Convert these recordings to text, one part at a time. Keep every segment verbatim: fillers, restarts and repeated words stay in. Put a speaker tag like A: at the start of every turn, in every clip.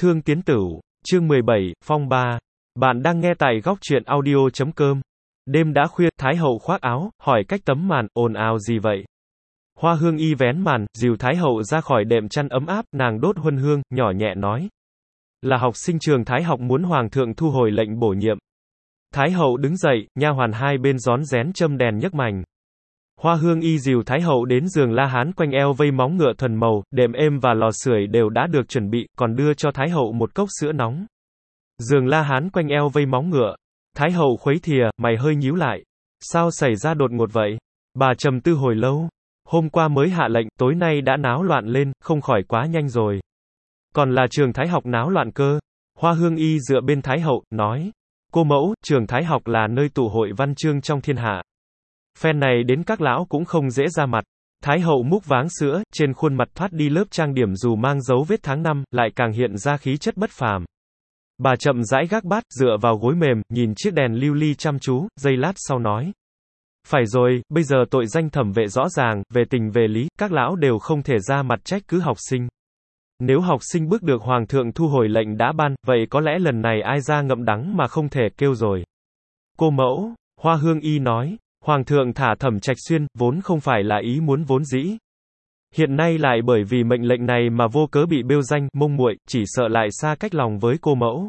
A: Thương Tiến Tửu, chương mười bảy, Phong ba. Bạn đang nghe tại góc truyện audio chấm com. Đêm đã khuya, Thái hậu khoác áo, hỏi cách tấm màn, ồn ào gì vậy? Hoa Hương Y vén màn, dìu Thái hậu ra khỏi đệm chăn ấm áp, nàng đốt huân hương, nhỏ nhẹ nói. Là học sinh trường Thái học muốn hoàng thượng thu hồi lệnh bổ nhiệm. Thái hậu đứng dậy, nha hoàn hai bên rón rén châm đèn nhấc mành. Hoa Hương Y dìu Thái hậu đến giường la hán quanh eo vây móng ngựa thuần màu, đệm êm và lò sưởi đều đã được chuẩn bị, còn đưa cho Thái hậu một cốc sữa nóng. Giường la hán quanh eo vây móng ngựa. Thái hậu khuấy thìa, mày hơi nhíu lại. Sao xảy ra đột ngột vậy? Bà trầm tư hồi lâu. Hôm qua mới hạ lệnh, tối nay đã náo loạn lên, không khỏi quá nhanh rồi. Còn là trường Thái học náo loạn cơ. Hoa Hương Y dựa bên Thái hậu, nói. Cô mẫu, trường Thái học là nơi tụ hội văn chương trong thiên hạ. Phen này đến các lão cũng không dễ ra mặt. Thái hậu múc váng sữa, trên khuôn mặt thoát đi lớp trang điểm dù mang dấu vết tháng năm, lại càng hiện ra khí chất bất phàm. Bà chậm rãi gác bát, dựa vào gối mềm, nhìn chiếc đèn lưu ly chăm chú, giây lát sau nói. Phải rồi, bây giờ tội danh thẩm vệ rõ ràng, về tình về lý, các lão đều không thể ra mặt trách cứ học sinh. Nếu học sinh bức được hoàng thượng thu hồi lệnh đã ban, vậy có lẽ lần này ai ra ngậm đắng mà không thể kêu rồi. Cô mẫu, Hoa Hương Y nói. Hoàng thượng thả Thẩm Trạch Xuyên, vốn không phải là ý muốn vốn dĩ. Hiện nay lại bởi vì mệnh lệnh này mà vô cớ bị bêu danh, mông muội, chỉ sợ lại xa cách lòng với cô mẫu.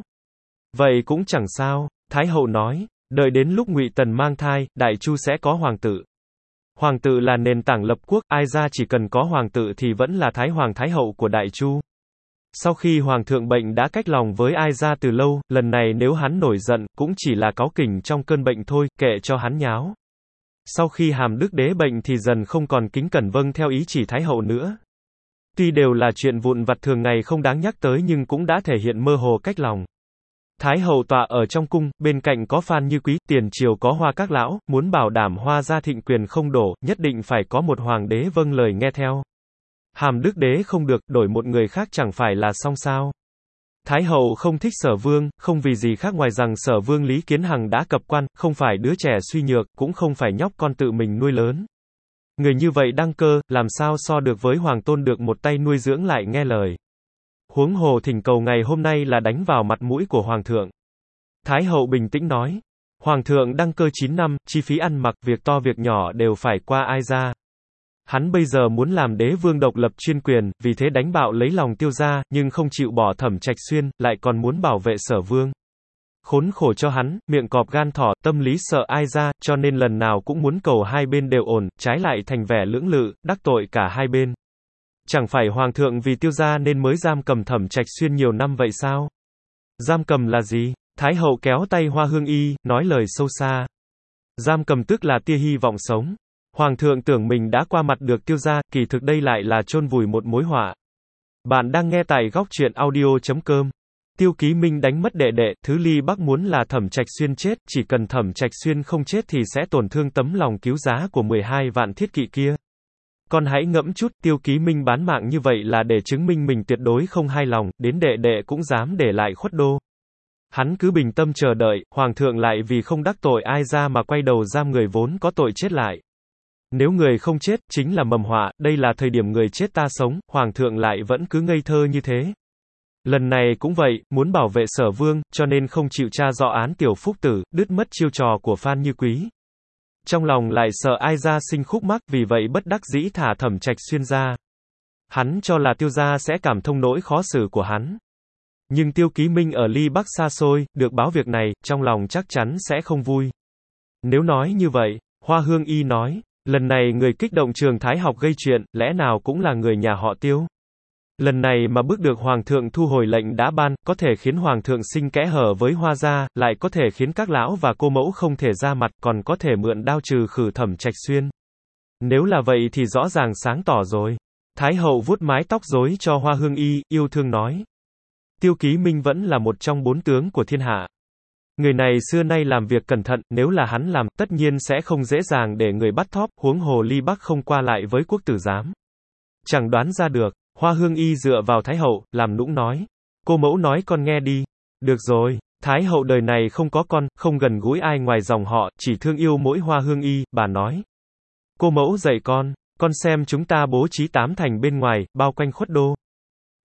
A: Vậy cũng chẳng sao, Thái hậu nói, đợi đến lúc Ngụy Tần mang thai, Đại Chu sẽ có hoàng tử. Hoàng tử là nền tảng lập quốc, ai ra chỉ cần có hoàng tử thì vẫn là Thái hoàng Thái hậu của Đại Chu. Sau khi hoàng thượng bệnh đã cách lòng với ai ra từ lâu, lần này nếu hắn nổi giận, cũng chỉ là cáu kỉnh trong cơn bệnh thôi, kệ cho hắn nháo. Sau khi Hàm Đức Đế bệnh thì dần không còn kính cẩn vâng theo ý chỉ Thái hậu nữa. Tuy đều là chuyện vụn vặt thường ngày không đáng nhắc tới nhưng cũng đã thể hiện mơ hồ cách lòng. Thái hậu tọa ở trong cung, bên cạnh có Phan Như Quý, tiền triều có Hoa các lão, muốn bảo đảm Hoa gia thịnh quyền không đổ, nhất định phải có một hoàng đế vâng lời nghe theo. Hàm Đức Đế không được, đổi một người khác chẳng phải là xong sao? Thái hậu không thích Sở Vương, không vì gì khác ngoài rằng Sở Vương Lý Kiến Hằng đã cập quan, không phải đứa trẻ suy nhược, cũng không phải nhóc con tự mình nuôi lớn. Người như vậy đăng cơ, làm sao so được với hoàng tôn được một tay nuôi dưỡng lại nghe lời. Huống hồ thỉnh cầu ngày hôm nay là đánh vào mặt mũi của hoàng thượng. Thái hậu bình tĩnh nói, hoàng thượng đăng cơ chín năm, chi phí ăn mặc, việc to việc nhỏ đều phải qua ai ra. Hắn bây giờ muốn làm đế vương độc lập chuyên quyền, vì thế đánh bạo lấy lòng Tiêu gia, nhưng không chịu bỏ Thẩm Trạch Xuyên, lại còn muốn bảo vệ Sở Vương. Khốn khổ cho hắn, miệng cọp gan thỏ, tâm lý sợ ai ra, cho nên lần nào cũng muốn cầu hai bên đều ổn, trái lại thành vẻ lưỡng lự, đắc tội cả hai bên. Chẳng phải hoàng thượng vì Tiêu gia nên mới giam cầm Thẩm Trạch Xuyên nhiều năm vậy sao? Giam cầm là gì? Thái hậu kéo tay Hoa Hương Y, nói lời sâu xa. Giam cầm tức là tia hy vọng sống. Hoàng thượng tưởng mình đã qua mặt được Tiêu gia, kỳ thực đây lại là chôn vùi một mối họa. Bạn đang nghe tại góc truyện audio chấm com. Tiêu Ký Minh đánh mất đệ đệ, Thứ Ly Bắc muốn là Thẩm Trạch Xuyên chết, chỉ cần Thẩm Trạch Xuyên không chết thì sẽ tổn thương tấm lòng cứu giá của mười hai vạn thiết kỵ kia. Con hãy ngẫm chút, Tiêu Ký Minh bán mạng như vậy là để chứng minh mình tuyệt đối không hai lòng, đến đệ đệ cũng dám để lại khuất đô. Hắn cứ bình tâm chờ đợi, hoàng thượng lại vì không đắc tội ai ra mà quay đầu giam người vốn có tội chết lại. Nếu người không chết, chính là mầm họa, đây là thời điểm người chết ta sống, hoàng thượng lại vẫn cứ ngây thơ như thế. Lần này cũng vậy, muốn bảo vệ Sở Vương, cho nên không chịu tra rõ án Tiểu Phúc Tử, đứt mất chiêu trò của Phan Như Quý. Trong lòng lại sợ ai ra sinh khúc mắc, vì vậy bất đắc dĩ thả Thẩm Trạch Xuyên ra. Hắn cho là Tiêu gia sẽ cảm thông nỗi khó xử của hắn. Nhưng Tiêu Ký Minh ở Ly Bắc xa xôi, được báo việc này, trong lòng chắc chắn sẽ không vui. Nếu nói như vậy, Hoa Hương Y nói, lần này người kích động trường Thái học gây chuyện, lẽ nào cũng là người nhà họ Tiêu. Lần này mà bức được hoàng thượng thu hồi lệnh đã ban, có thể khiến hoàng thượng sinh kẽ hở với Hoa gia, lại có thể khiến các lão và cô mẫu không thể ra mặt, còn có thể mượn đao trừ khử Thẩm Trạch Xuyên. Nếu là vậy thì rõ ràng sáng tỏ rồi. Thái hậu vuốt mái tóc rối cho Hoa Hương Y, yêu thương nói. Tiêu Ký Minh vẫn là một trong bốn tướng của thiên hạ. Người này xưa nay làm việc cẩn thận, nếu là hắn làm, tất nhiên sẽ không dễ dàng để người bắt thóp, huống hồ Ly Bắc không qua lại với quốc tử giám. Chẳng đoán ra được, Hoa Hương Y dựa vào Thái hậu, làm nũng nói. Cô mẫu nói con nghe đi. Được rồi, Thái hậu đời này không có con, không gần gũi ai ngoài dòng họ, chỉ thương yêu mỗi Hoa Hương Y, bà nói. Cô mẫu dạy con, con xem chúng ta bố trí tám thành bên ngoài, bao quanh khuất đô.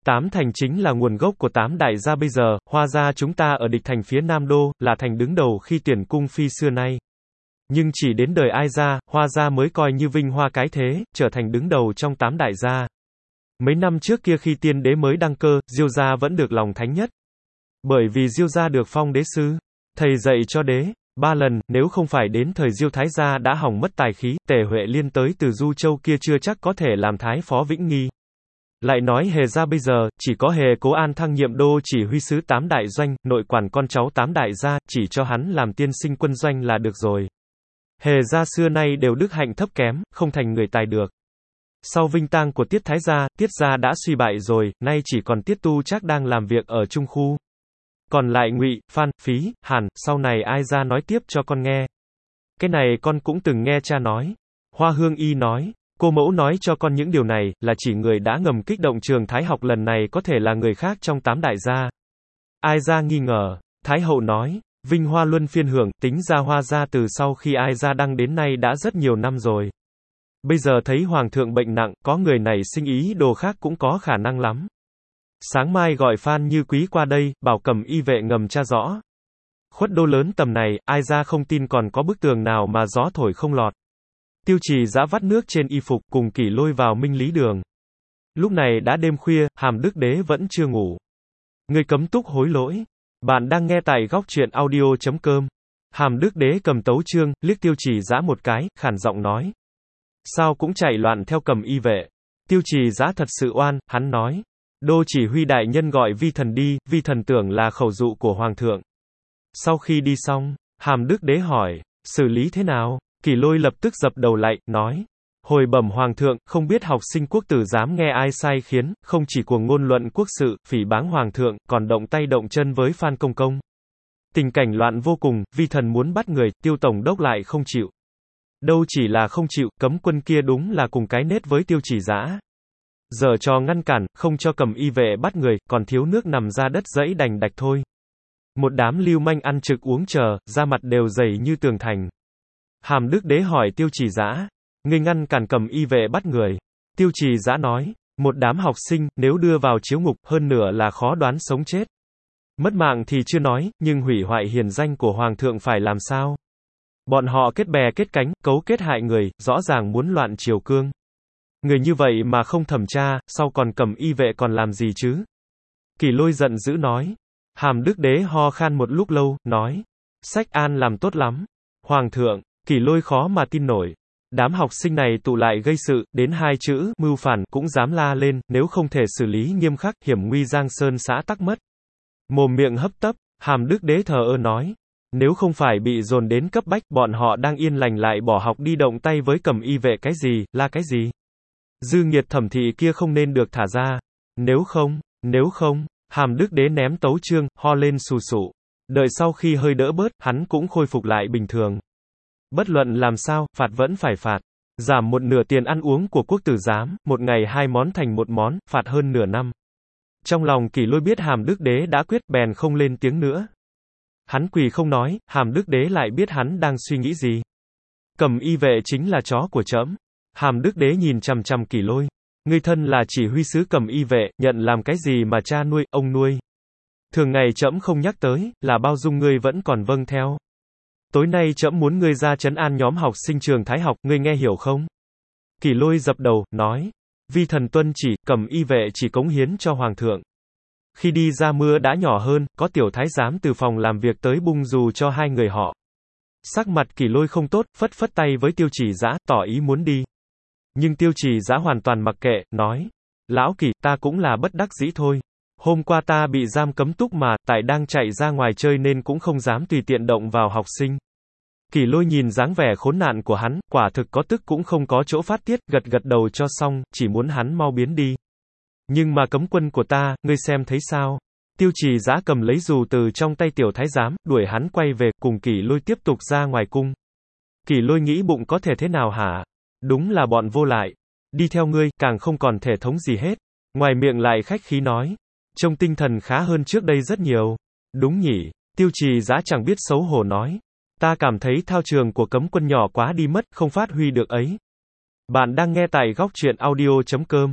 A: Tám thành chính là nguồn gốc của tám đại gia bây giờ, Hoa gia chúng ta ở địch thành phía Nam Đô, là thành đứng đầu khi tuyển cung phi xưa nay. Nhưng chỉ đến đời Ai gia, Hoa gia mới coi như vinh hoa cái thế, trở thành đứng đầu trong tám đại gia. Mấy năm trước kia khi tiên đế mới đăng cơ, Diêu gia vẫn được lòng thánh nhất. Bởi vì Diêu gia được phong đế sư, thầy dạy cho đế, ba lần, nếu không phải đến thời Diêu Thái gia đã hỏng mất tài khí, Tề Huệ Liên tới từ Du Châu kia chưa chắc có thể làm thái phó Vĩnh Nghi. Lại nói Hề gia bây giờ, chỉ có Hề Cố An thăng nhiệm đô chỉ huy sứ tám đại doanh, nội quản con cháu tám đại gia, chỉ cho hắn làm tiên sinh quân doanh là được rồi. Hề gia xưa nay đều đức hạnh thấp kém, không thành người tài được. Sau vinh tang của Tiết Thái gia, Tiết gia đã suy bại rồi, nay chỉ còn Tiết Tu Trác đang làm việc ở Trung khu. Còn lại Ngụy, Phan, Phí, Hàn, sau này ai ra nói tiếp cho con nghe. Cái này con cũng từng nghe cha nói. Hoa Hương Y nói, cô mẫu nói cho con những điều này, là chỉ người đã ngầm kích động trường Thái học lần này có thể là người khác trong tám đại gia. Ai gia nghi ngờ, Thái hậu nói, vinh hoa luân phiên hưởng, tính ra Hoa gia từ sau khi Ai gia đăng đến nay đã rất nhiều năm rồi. Bây giờ thấy Hoàng thượng bệnh nặng, có người này sinh ý đồ khác cũng có khả năng lắm. Sáng mai gọi Phan Như Quý qua đây, bảo cầm y vệ ngầm tra rõ. Khuất đô lớn tầm này, Ai gia không tin còn có bức tường nào mà gió thổi không lọt. Tiêu Trì giã vắt nước trên y phục, cùng Kỷ Lôi vào Minh Lý đường. Lúc này đã đêm khuya, Hàm Đức Đế vẫn chưa ngủ. Người cấm túc hối lỗi. Bạn đang nghe tại góc truyện audio chấm com. Hàm Đức Đế cầm tấu chương, liếc Tiêu Trì giã một cái, khản giọng nói. Sao cũng chạy loạn theo cầm y vệ. Tiêu Trì giã thật sự oan, hắn nói. Đô chỉ huy đại nhân gọi vi thần đi, vi thần tưởng là khẩu dụ của Hoàng thượng. Sau khi đi xong, Hàm Đức Đế hỏi, xử lý thế nào? Kỷ Lôi lập tức dập đầu lại, nói. Hồi bẩm Hoàng thượng, không biết học sinh quốc tử dám nghe ai sai khiến, không chỉ cuồng ngôn luận quốc sự, phỉ báng Hoàng thượng, còn động tay động chân với Phan Công Công. Tình cảnh loạn vô cùng, vi thần muốn bắt người, Tiêu tổng đốc lại không chịu. Đâu chỉ là không chịu, cấm quân kia đúng là cùng cái nết với Tiêu Trì giã. Giờ cho ngăn cản, không cho cầm y vệ bắt người, còn thiếu nước nằm ra đất dẫy đành đạch thôi. Một đám lưu manh ăn trực uống chờ, da mặt đều dày như tường thành. Hàm Đức Đế hỏi Tiêu Trì giã, ngươi ngăn cản cầm y vệ bắt người. Tiêu Trì giã nói, một đám học sinh, nếu đưa vào chiếu ngục, hơn nửa là khó đoán sống chết. Mất mạng thì chưa nói, nhưng hủy hoại hiền danh của Hoàng thượng phải làm sao? Bọn họ kết bè kết cánh, cấu kết hại người, rõ ràng muốn loạn triều cương. Người như vậy mà không thẩm tra, sau còn cầm y vệ còn làm gì chứ? Kỷ Lôi giận dữ nói. Hàm Đức Đế ho khan một lúc lâu, nói. Sách an làm tốt lắm. Hoàng thượng, Kỷ Lôi khó mà tin nổi. Đám học sinh này tụ lại gây sự, đến hai chữ, mưu phản, cũng dám la lên, nếu không thể xử lý nghiêm khắc, hiểm nguy Giang Sơn xã tắc mất. Mồm miệng hấp tấp, Hàm Đức Đế thờ ơ nói. Nếu không phải bị dồn đến cấp bách, bọn họ đang yên lành lại bỏ học đi động tay với cầm y vệ cái gì, la cái gì. Dư nghiệt thẩm thị kia không nên được thả ra. Nếu không, nếu không, Hàm Đức Đế ném tấu chương, ho lên xù xụ. Đợi sau khi hơi đỡ bớt, hắn cũng khôi phục lại bình thường. Bất luận làm sao, phạt vẫn phải phạt. Giảm một nửa tiền ăn uống của quốc tử giám, một ngày hai món thành một món, phạt hơn nửa năm. Trong lòng Kỷ Lôi biết Hàm Đức Đế đã quyết, bèn không lên tiếng nữa. Hắn quỳ không nói, Hàm Đức Đế lại biết hắn đang suy nghĩ gì. Cầm y vệ chính là chó của trẫm. Hàm Đức Đế nhìn chằm chằm Kỷ Lôi. Ngươi thân là chỉ huy sứ cầm y vệ, nhận làm cái gì mà cha nuôi, ông nuôi. Thường ngày trẫm không nhắc tới, là bao dung ngươi vẫn còn vâng theo. Tối nay trẫm muốn ngươi ra trấn an nhóm học sinh trường Thái học, ngươi nghe hiểu không? Kỷ Lôi dập đầu, nói. Vi thần tuân chỉ, cầm y vệ chỉ cống hiến cho Hoàng thượng. Khi đi ra mưa đã nhỏ hơn, có tiểu thái giám từ phòng làm việc tới bung dù cho hai người họ. Sắc mặt Kỷ Lôi không tốt, phất phất tay với Tiêu Trì giã, tỏ ý muốn đi. Nhưng Tiêu Trì giã hoàn toàn mặc kệ, nói. Lão Kỷ, ta cũng là bất đắc dĩ thôi. Hôm qua ta bị giam cấm túc mà, tại đang chạy ra ngoài chơi nên cũng không dám tùy tiện động vào học sinh. Kỷ Lôi nhìn dáng vẻ khốn nạn của hắn, quả thực có tức cũng không có chỗ phát tiết, gật gật đầu cho xong, chỉ muốn hắn mau biến đi. Nhưng mà cấm quân của ta, ngươi xem thấy sao? Tiêu Trì giã cầm lấy dù từ trong tay tiểu thái giám, đuổi hắn quay về, cùng Kỷ Lôi tiếp tục ra ngoài cung. Kỷ Lôi nghĩ bụng có thể thế nào hả? Đúng là bọn vô lại. Đi theo ngươi, càng không còn thể thống gì hết. Ngoài miệng lại khách khí nói. Trông tinh thần khá hơn trước đây rất nhiều. Đúng nhỉ, Tiêu Trì giã chẳng biết xấu hổ nói. Ta cảm thấy thao trường của cấm quân nhỏ quá đi mất, không phát huy được ấy. Bạn đang nghe tại góc truyện audio chấm com.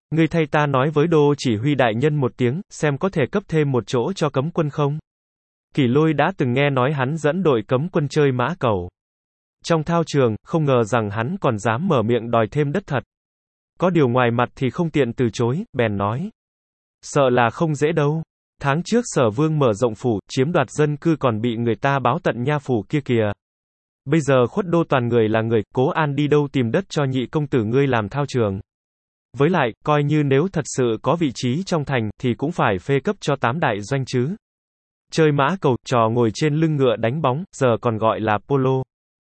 A: Ngươi thay ta nói với đô chỉ huy đại nhân một tiếng, xem có thể cấp thêm một chỗ cho cấm quân không? Kỷ Lôi đã từng nghe nói hắn dẫn đội cấm quân chơi mã cầu. Trong thao trường, không ngờ rằng hắn còn dám mở miệng đòi thêm đất thật. Có điều ngoài mặt thì không tiện từ chối, bèn nói. Sợ là không dễ đâu. Tháng trước Sở Vương mở rộng phủ, chiếm đoạt dân cư còn bị người ta báo tận nha phủ kia kìa. Bây giờ khuất đô toàn người là người, Cố An đi đâu tìm đất cho nhị công tử ngươi làm thao trường. Với lại, coi như nếu thật sự có vị trí trong thành, thì cũng phải phê cấp cho tám đại doanh chứ. Chơi mã cầu, trò ngồi trên lưng ngựa đánh bóng, giờ còn gọi là polo.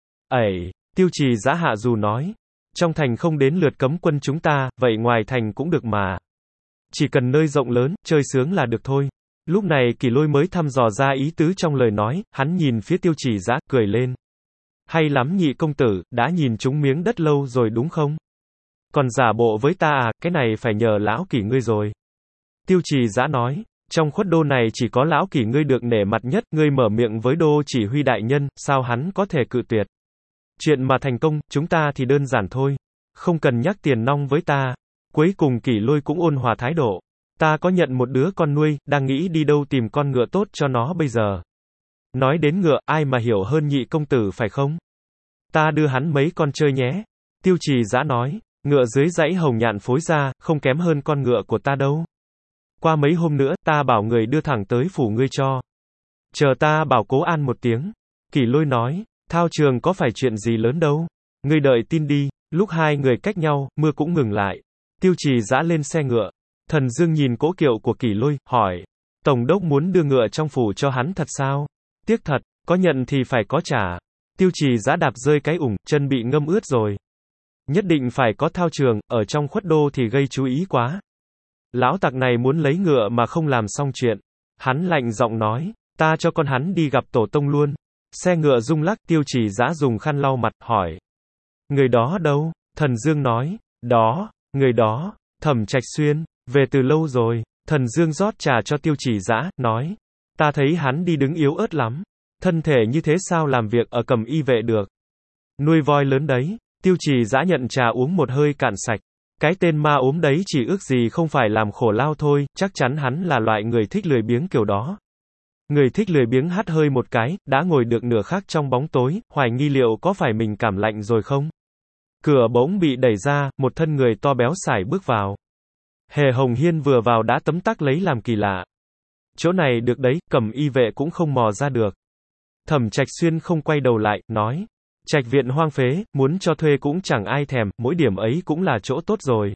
A: Ẩy, Tiêu Trì Dã hạ dù nói. Trong thành không đến lượt cấm quân chúng ta, vậy ngoài thành cũng được mà. Chỉ cần nơi rộng lớn, chơi sướng là được thôi. Lúc này Kỷ Lôi mới thăm dò ra ý tứ trong lời nói, hắn nhìn phía Tiêu Trì Dã, cười lên. Hay lắm nhị công tử, đã nhìn chúng miếng đất lâu rồi đúng không? Còn giả bộ với ta à, cái này phải nhờ lão Kỷ ngươi rồi. Tiêu Trì Dã nói, trong khuất đô này chỉ có lão Kỷ ngươi được nể mặt nhất, ngươi mở miệng với đô chỉ huy đại nhân, sao hắn có thể cự tuyệt. Chuyện mà thành công, chúng ta thì đơn giản thôi. Không cần nhắc tiền nong với ta. Cuối cùng Kỷ Lôi cũng ôn hòa thái độ. Ta có nhận một đứa con nuôi, đang nghĩ đi đâu tìm con ngựa tốt cho nó bây giờ. Nói đến ngựa, ai mà hiểu hơn nhị công tử phải không? Ta đưa hắn mấy con chơi nhé. Tiêu Trì Dã nói, ngựa dưới dãy hồng nhạn phối ra, không kém hơn con ngựa của ta đâu. Qua mấy hôm nữa, ta bảo người đưa thẳng tới phủ ngươi cho. Chờ ta bảo Cố An một tiếng. Kỷ Lôi nói, thao trường có phải chuyện gì lớn đâu. Ngươi đợi tin đi. Lúc hai người cách nhau, mưa cũng ngừng lại. Tiêu Trì Dã lên xe ngựa. Thần Dương nhìn cỗ kiệu của Kỷ Lôi, hỏi. Tổng đốc muốn đưa ngựa trong phủ cho hắn thật sao? Tiếc thật, có nhận thì phải có trả. Tiêu Trì Dã đạp rơi cái ủng, chân bị ngâm ướt rồi. Nhất định phải có thao trường, ở trong khuất đô thì gây chú ý quá. Lão tặc này muốn lấy ngựa mà không làm xong chuyện. Hắn lạnh giọng nói, ta cho con hắn đi gặp tổ tông luôn. Xe ngựa rung lắc, Tiêu Trì Dã dùng khăn lau mặt, hỏi. Người đó đâu? Thần Dương nói, đó, người đó, Thẩm Trạch Xuyên, về từ lâu rồi. Thần Dương rót trà cho Tiêu Trì Dã, nói, ta thấy hắn đi đứng yếu ớt lắm. Thân thể như thế sao làm việc ở Cẩm Y vệ được? Nuôi voi lớn đấy. Tiêu Trì Dã nhận trà uống một hơi cạn sạch. Cái tên ma ốm đấy chỉ ước gì không phải làm khổ lao thôi, chắc chắn hắn là loại người thích lười biếng kiểu đó. Người thích lười biếng hắt hơi một cái, đã ngồi được nửa khắc trong bóng tối, hoài nghi liệu có phải mình cảm lạnh rồi không? Cửa bỗng bị đẩy ra, một thân người to béo sải bước vào. Hề Hồng Hiên vừa vào đã tấm tắc lấy làm kỳ lạ. Chỗ này được đấy, Cẩm Y vệ cũng không mò ra được. Thẩm Trạch Xuyên không quay đầu lại, nói. Trạch viện hoang phế, muốn cho thuê cũng chẳng ai thèm, mỗi điểm ấy cũng là chỗ tốt rồi.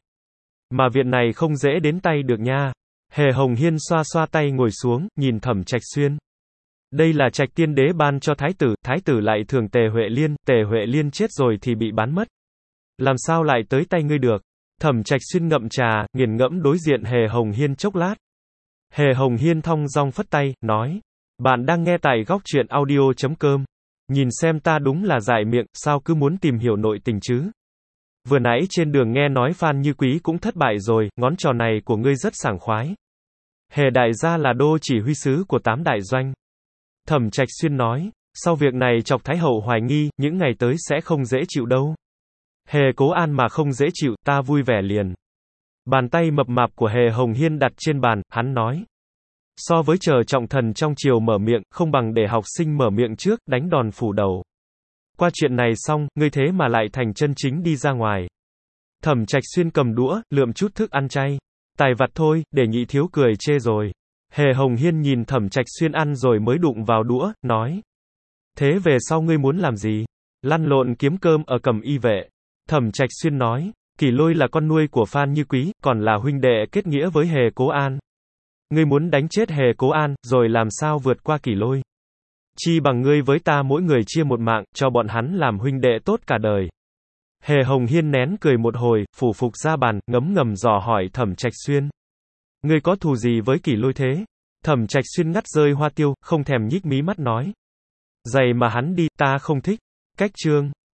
A: Mà viện này không dễ đến tay được nha. Hề Hồng Hiên xoa xoa tay ngồi xuống, nhìn Thẩm Trạch Xuyên. Đây là trạch tiên đế ban cho thái tử, thái tử lại thường Tề Huệ Liên, Tề Huệ Liên chết rồi thì bị bán mất. Làm sao lại tới tay ngươi được? Thẩm Trạch Xuyên ngậm trà, nghiền ngẫm đối diện Hề Hồng Hiên chốc lát. Hề Hồng Hiên thong dong phất tay, nói. Bạn đang nghe tại góc truyện audio chấm com. Nhìn xem ta đúng là dại miệng, sao cứ muốn tìm hiểu nội tình chứ? Vừa nãy trên đường nghe nói Phan Như Quý cũng thất bại rồi, ngón trò này của ngươi rất sảng khoái. Hề đại gia là đô chỉ huy sứ của tám đại doanh. Thẩm Trạch Xuyên nói, sau việc này chọc Thái hậu hoài nghi, những ngày tới sẽ không dễ chịu đâu. Hề Cố An mà không dễ chịu, ta vui vẻ liền. Bàn tay mập mạp của Hề Hồng Hiên đặt trên bàn, hắn nói. So với chờ trọng thần trong triều mở miệng, không bằng để học sinh mở miệng trước, đánh đòn phủ đầu. Qua chuyện này xong, ngươi thế mà lại thành chân chính đi ra ngoài. Thẩm Trạch Xuyên cầm đũa, lượm chút thức ăn chay. Tài vặt thôi, để nhị thiếu cười chê rồi. Hề Hồng Hiên nhìn Thẩm Trạch Xuyên ăn rồi mới đụng vào đũa, nói. Thế về sau ngươi muốn làm gì? Lăn lộn kiếm cơm ở Cẩm Y vệ. Thẩm Trạch Xuyên nói, Kỷ Lôi là con nuôi của Phan Như Quý, còn là huynh đệ kết nghĩa với Hề Cố An. Ngươi muốn đánh chết Hề Cố An, rồi làm sao vượt qua Kỷ Lôi? Chi bằng ngươi với ta mỗi người chia một mạng, cho bọn hắn làm huynh đệ tốt cả đời. Hề Hồng Hiên nén cười một hồi, phủ phục ra bàn, ngấm ngầm dò hỏi Thẩm Trạch Xuyên. Ngươi có thù gì với Kỷ Lôi thế? Thẩm Trạch Xuyên ngắt rơi hoa tiêu, không thèm nhích mí mắt nói. Giày mà hắn đi, ta không thích. Cách chương.